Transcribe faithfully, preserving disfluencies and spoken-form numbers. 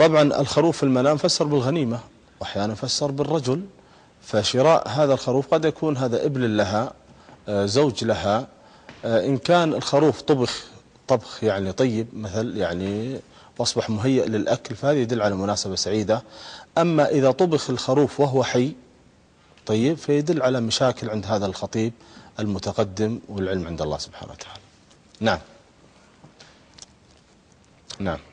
طبعا الخروف في المنام فسر بالغنيمة، وأحيانا فسر بالرجل، فشراء هذا الخروف قد يكون هذا ابن لها، زوج لها. إن كان الخروف طبخ طبخ يعني طيب مثل يعني وأصبح مهيئ للأكل فهذا يدل على مناسبة سعيدة. أما إذا طبخ الخروف وهو حي طيب فيدل على مشاكل عند هذا الخطيب المتقدم، والعلم عند الله سبحانه وتعالى. نعم. نعم.